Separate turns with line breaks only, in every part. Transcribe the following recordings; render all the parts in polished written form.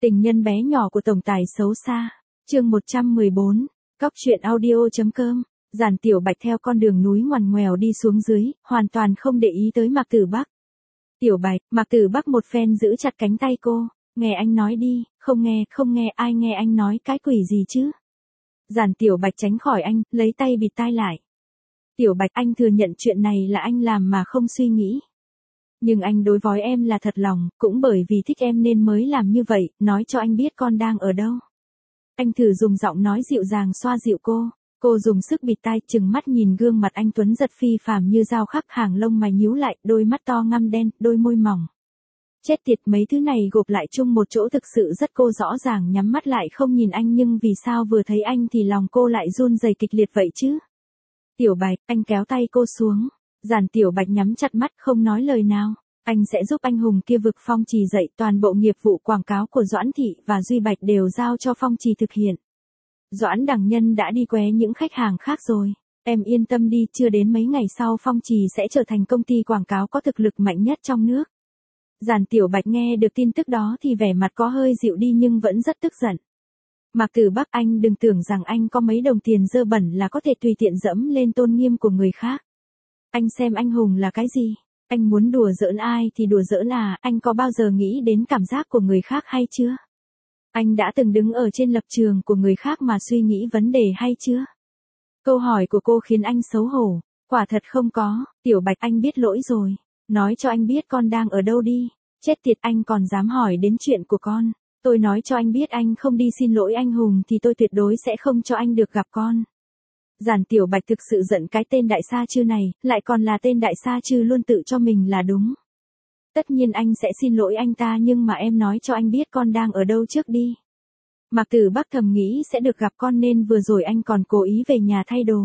Tình nhân bé nhỏ của tổng tài xấu xa. Chương 114. Cóc truyện audio.com. Giản Tiểu Bạch theo con đường núi ngoằn ngoèo đi xuống dưới, hoàn toàn không để ý tới Mạc Tử Bắc. Tiểu Bạch, Mạc Tử Bắc một phen giữ chặt cánh tay cô, nghe anh nói đi, không nghe, ai nghe anh nói cái quỷ gì chứ. Giản Tiểu Bạch tránh khỏi anh, lấy tay bịt tai lại. Tiểu Bạch, anh thừa nhận chuyện này là anh làm mà không suy nghĩ. Nhưng anh đối với em là thật lòng, cũng bởi vì thích em nên mới làm như vậy, nói cho anh biết con đang ở đâu. Anh thử dùng giọng nói dịu dàng xoa dịu cô. Cô dùng sức bịt tai, chừng mắt nhìn gương mặt anh tuấn giật phi phàm như dao khắc, hàng lông mày nhíu lại, đôi mắt to ngăm đen, đôi môi mỏng. Chết tiệt, mấy thứ này gộp lại chung một chỗ thực sự rất. Cô rõ ràng nhắm mắt lại không nhìn anh, nhưng vì sao vừa thấy anh thì lòng cô lại run rẩy kịch liệt vậy chứ? Tiểu Bạch, anh kéo tay cô xuống. Giản Tiểu Bạch nhắm chặt mắt không nói lời nào. Anh sẽ giúp anh hùng kia vực Phong Trì dậy, toàn bộ nghiệp vụ quảng cáo của Doãn Thị và Duy Bạch đều giao cho Phong Trì thực hiện. Doãn Đằng Nhân đã đi qué những khách hàng khác rồi. Em yên tâm đi, chưa đến mấy ngày sau Phong Trì sẽ trở thành công ty quảng cáo có thực lực mạnh nhất trong nước. Giản Tiểu Bạch nghe được tin tức đó thì vẻ mặt có hơi dịu đi nhưng vẫn rất tức giận. Mạc Tử Bắc, anh đừng tưởng rằng anh có mấy đồng tiền dơ bẩn là có thể tùy tiện dẫm lên tôn nghiêm của người khác. Anh xem anh hùng là cái gì? Anh muốn đùa giỡn ai thì đùa giỡn à, anh có bao giờ nghĩ đến cảm giác của người khác hay chưa? Anh đã từng đứng ở trên lập trường của người khác mà suy nghĩ vấn đề hay chưa? Câu hỏi của cô khiến anh xấu hổ. Quả thật không có. Tiểu Bạch, anh biết lỗi rồi. Nói cho anh biết con đang ở đâu đi. Chết tiệt, anh còn dám hỏi đến chuyện của con. Tôi nói cho anh biết anh không đi xin lỗi anh hùng thì tôi tuyệt đối sẽ không cho anh được gặp con. Giản Tiểu Bạch thực sự giận cái tên Đại Sa Chư này, lại còn là tên Đại Sa Chư luôn tự cho mình là đúng. Tất nhiên anh sẽ xin lỗi anh ta, nhưng mà em nói cho anh biết con đang ở đâu trước đi. Mạc Tử Bắc thầm nghĩ sẽ được gặp con nên vừa rồi anh còn cố ý về nhà thay đồ.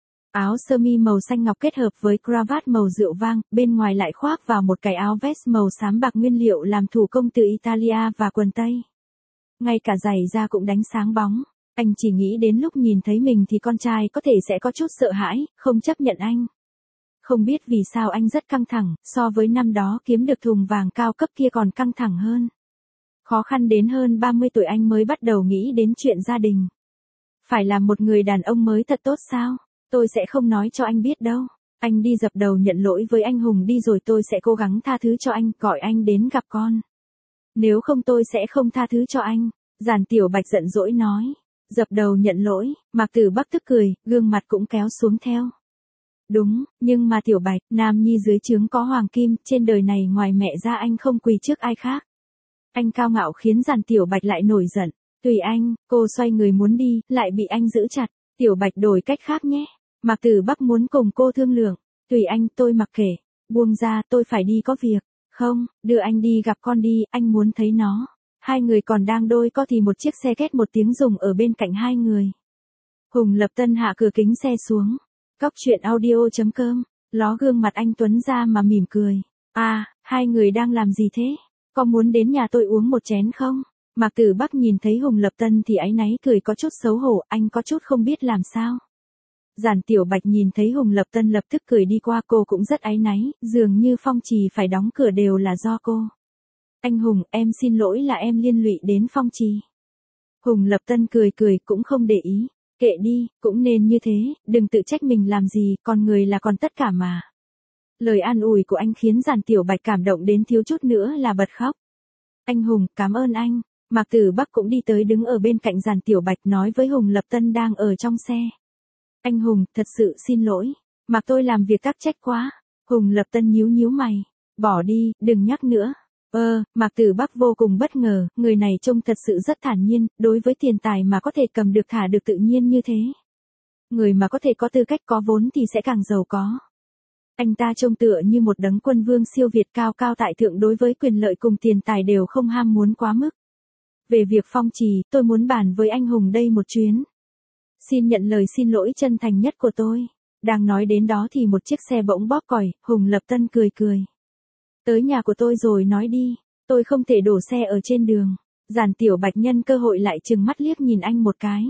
Áo sơ mi màu xanh ngọc kết hợp với cravat màu rượu vang, bên ngoài lại khoác vào một cái áo vest màu xám bạc nguyên liệu làm thủ công từ Italia và quần tây. Ngay cả giày da cũng đánh sáng bóng. Anh chỉ nghĩ đến lúc nhìn thấy mình thì con trai có thể sẽ có chút sợ hãi, không chấp nhận anh. Không biết vì sao anh rất căng thẳng, so với năm đó kiếm được thùng vàng cao cấp kia còn căng thẳng hơn. Khó khăn đến hơn 30 tuổi anh mới bắt đầu nghĩ đến chuyện gia đình. Phải là một người đàn ông mới thật tốt sao? Tôi sẽ không nói cho anh biết đâu. Anh đi dập đầu nhận lỗi với anh hùng đi rồi tôi sẽ cố gắng tha thứ cho anh, gọi anh đến gặp con. Nếu không tôi sẽ không tha thứ cho anh. Giản Tiểu Bạch giận dỗi nói. Dập đầu nhận lỗi, Mạc Tử Bắc tức cười, gương mặt cũng kéo xuống theo. Đúng, nhưng mà Tiểu Bạch, nam nhi dưới trướng có hoàng kim, trên đời này ngoài mẹ ra anh không quỳ trước ai khác. Anh cao ngạo khiến Giản Tiểu Bạch lại nổi giận. Tùy anh, cô xoay người muốn đi, lại bị anh giữ chặt. Tiểu Bạch đổi cách khác nhé. Mạc Tử Bắc muốn cùng cô thương lượng. Tùy anh, tôi mặc kệ. Buông ra, tôi phải đi có việc. Không, đưa anh đi gặp con đi, anh muốn thấy nó. Hai người còn đang đôi co thì một chiếc xe két một tiếng rùng ở bên cạnh hai người. Hùng Lập Tân hạ cửa kính xe xuống. Cóc truyện audio.com. Ló gương mặt anh tuấn ra mà mỉm cười. À, hai người đang làm gì thế? Có muốn đến nhà tôi uống một chén không? Mạc Tử Bắc nhìn thấy Hùng Lập Tân thì áy náy cười có chút xấu hổ, anh có chút không biết làm sao. Giản Tiểu Bạch nhìn thấy Hùng Lập Tân lập tức cười đi qua, cô cũng rất áy náy, dường như Phong Trì phải đóng cửa đều là do cô. Anh Hùng, em xin lỗi là em liên lụy đến Phong Trì. Hùng Lập Tân cười cũng không để ý. Kệ đi, cũng nên như thế, đừng tự trách mình làm gì, con người là còn tất cả mà. Lời an ủi của anh khiến Giản Tiểu Bạch cảm động đến thiếu chút nữa là bật khóc. Anh Hùng, cảm ơn anh. Mạc Tử Bắc cũng đi tới đứng ở bên cạnh Giản Tiểu Bạch nói với Hùng Lập Tân đang ở trong xe. Anh Hùng, thật sự xin lỗi. Mạc tôi làm việc tắc trách quá. Hùng Lập Tân nhíu mày. Bỏ đi, đừng nhắc nữa. Mạc Tử Bắc vô cùng bất ngờ, người này trông thật sự rất thản nhiên, đối với tiền tài mà có thể cầm được thả được tự nhiên như thế. Người mà có thể có tư cách có vốn thì sẽ càng giàu có. Anh ta trông tựa như một đấng quân vương siêu việt cao cao tại thượng, đối với quyền lợi cùng tiền tài đều không ham muốn quá mức. Về việc Phong Trì, tôi muốn bàn với anh Hùng đây một chuyến. Xin nhận lời xin lỗi chân thành nhất của tôi. Đang nói đến đó thì một chiếc xe bỗng bóp còi, Hùng Lập Tân cười. Tới nhà của tôi rồi nói đi, tôi không thể đổ xe ở trên đường. Giản Tiểu Bạch nhân cơ hội lại trừng mắt liếc nhìn anh một cái.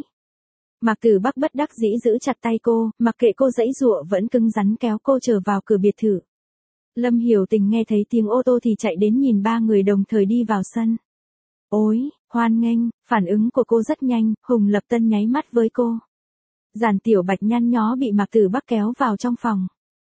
Mạc Tử Bắc bất đắc dĩ giữ chặt tay cô, mặc kệ cô giãy giụa vẫn cứng rắn kéo cô trở vào cửa biệt thự. Lâm Hiểu Tình nghe thấy tiếng ô tô thì chạy đến nhìn ba người đồng thời đi vào sân. Ôi, Hoan nghênh, phản ứng của cô rất nhanh, Hùng Lập Tân nháy mắt với cô. Giản Tiểu Bạch nhăn nhó bị Mạc Tử Bắc kéo vào trong phòng.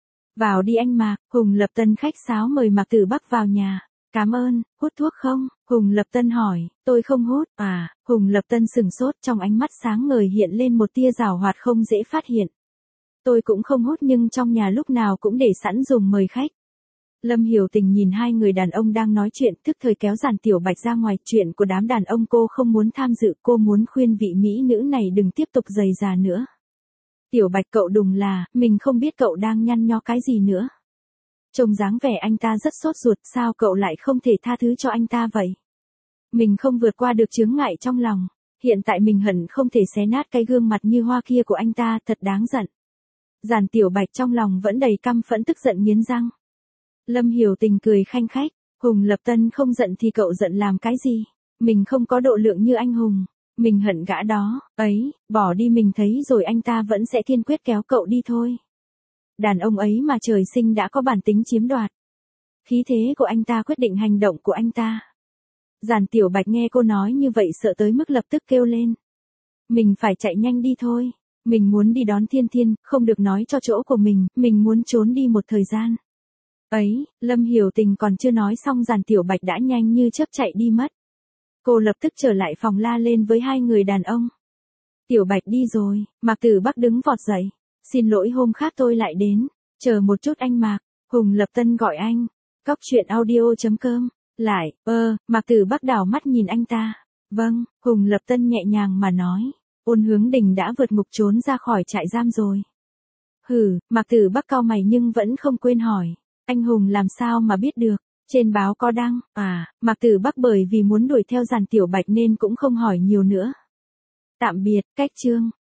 Vào đi anh Mạc, Hùng Lập Tân khách sáo mời Mạc Tử Bắc vào nhà. Cảm ơn, hút thuốc không? Hùng Lập Tân hỏi, tôi không hút. À, Hùng Lập Tân sừng sốt, trong ánh mắt sáng ngời hiện lên một tia giảo hoạt không dễ phát hiện. Tôi cũng không hút nhưng trong nhà lúc nào cũng để sẵn dùng mời khách. Lâm Hiểu Tình nhìn hai người đàn ông đang nói chuyện, tức thời kéo Giản Tiểu Bạch ra ngoài. Chuyện của đám đàn ông cô không muốn tham dự, cô muốn khuyên vị mỹ nữ này đừng tiếp tục rầy rà nữa. Tiểu Bạch cậu đùng là, mình không biết cậu đang nhăn nhó cái gì nữa. Trông dáng vẻ anh ta rất sốt ruột, sao cậu lại không thể tha thứ cho anh ta vậy? Mình không vượt qua được chướng ngại trong lòng, hiện tại mình hận không thể xé nát cái gương mặt như hoa kia của anh ta, thật đáng giận. Giản Tiểu Bạch trong lòng vẫn đầy căm phẫn tức giận nghiến răng. Lâm Hiểu Tình cười khanh khách, Hùng Lập Tân không giận thì cậu giận làm cái gì? Mình không có độ lượng như anh Hùng, mình hận gã đó, ấy, bỏ đi mình thấy rồi anh ta vẫn sẽ kiên quyết kéo cậu đi thôi. Đàn ông ấy mà trời sinh đã có bản tính chiếm đoạt. Khí thế của anh ta quyết định hành động của anh ta. Giản Tiểu Bạch nghe cô nói như vậy sợ tới mức lập tức kêu lên. Mình phải chạy nhanh đi thôi, mình muốn đi đón Thiên Thiên, không được nói cho chỗ của mình muốn trốn đi một thời gian. Ấy, Lâm Hiểu Tình còn chưa nói xong Giản Tiểu Bạch đã nhanh như chớp chạy đi mất. Cô lập tức trở lại phòng la lên với hai người đàn ông. Tiểu Bạch đi rồi, Mạc Tử Bắc đứng vọt dậy. Xin lỗi hôm khác tôi lại đến, chờ một chút anh Mạc, Hùng Lập Tân gọi anh. Cóc truyện audio.com, lại, Mạc Tử Bắc đảo mắt nhìn anh ta. Vâng, Hùng Lập Tân nhẹ nhàng mà nói. Ôn Hướng Đình đã vượt ngục trốn ra khỏi trại giam rồi. Hừ, Mạc Tử Bắc cau mày nhưng vẫn không quên hỏi. Anh Hùng làm sao mà biết được, trên báo có đăng. À, Mạc Tử Bắc bởi vì muốn đuổi theo Giản Tiểu Bạch nên cũng không hỏi nhiều nữa. Tạm biệt, cách chương.